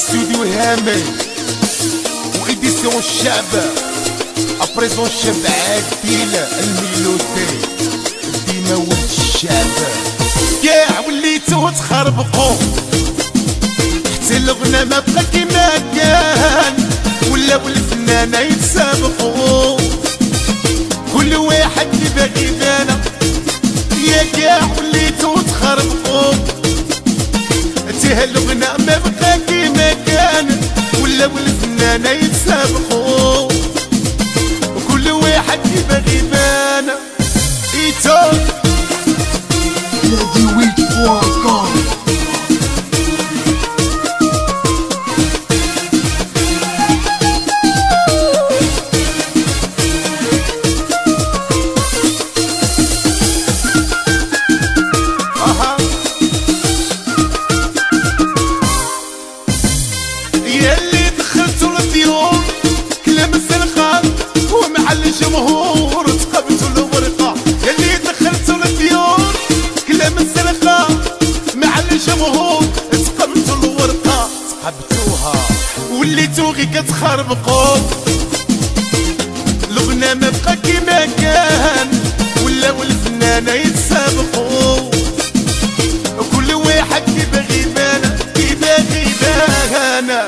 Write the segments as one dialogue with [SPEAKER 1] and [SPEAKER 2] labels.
[SPEAKER 1] استوديو هامل وإديسيون الشعب أبريزون الشعب عادل الميلودي ديما ولد الشعب كاع وليتو تخربقو حتى الغنى ما بقى كيما كان ولاو الفنانة يتسابقو كل واحد اللي باغي يبانا يا كاع وليتو تخربقو حتى الغنى ما بقى كيما كان ولاو الفنانة يتسابقو وكل واحد اللي باغي يبانا إيتو ياللي دخلتو للديور كلام الزنقة ومع الجمهور تقبتو الورقة ياللي دخلتو للديور كلام الزنقة مع الجمهور تقبتو الورقة تقبتوها وليتو غي كتخربقو الغنى ما بقى كيما كان ولاو الفنانة يتسابقو وكل واحد كيباغي يبان كيباغي يبان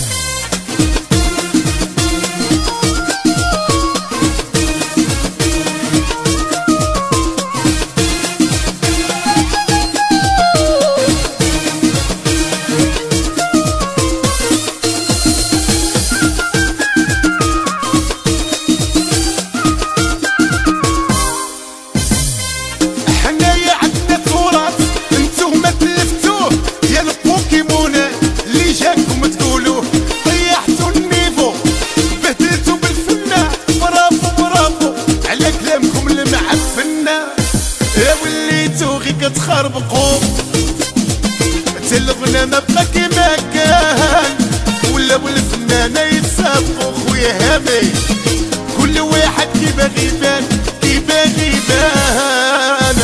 [SPEAKER 1] كتخربقو حتى الغنى ما بقى كيما كان ولاو الفنانة يتسابقو خويا هامي كل واحد كيباغي يبان كيباغي يبان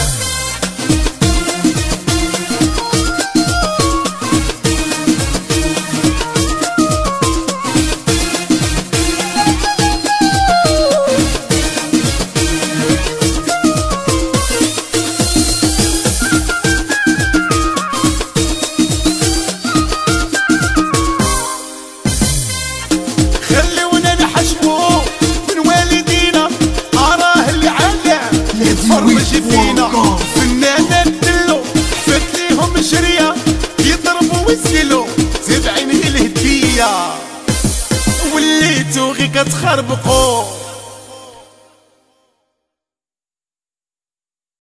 [SPEAKER 1] خلونا نحشمو من والدينا أراه اللي على يتفرج فينا فنانا ندلو حفات ليهم شرية يضربوا ويسيلو تابعين الهدية وليتو غي كتخربقو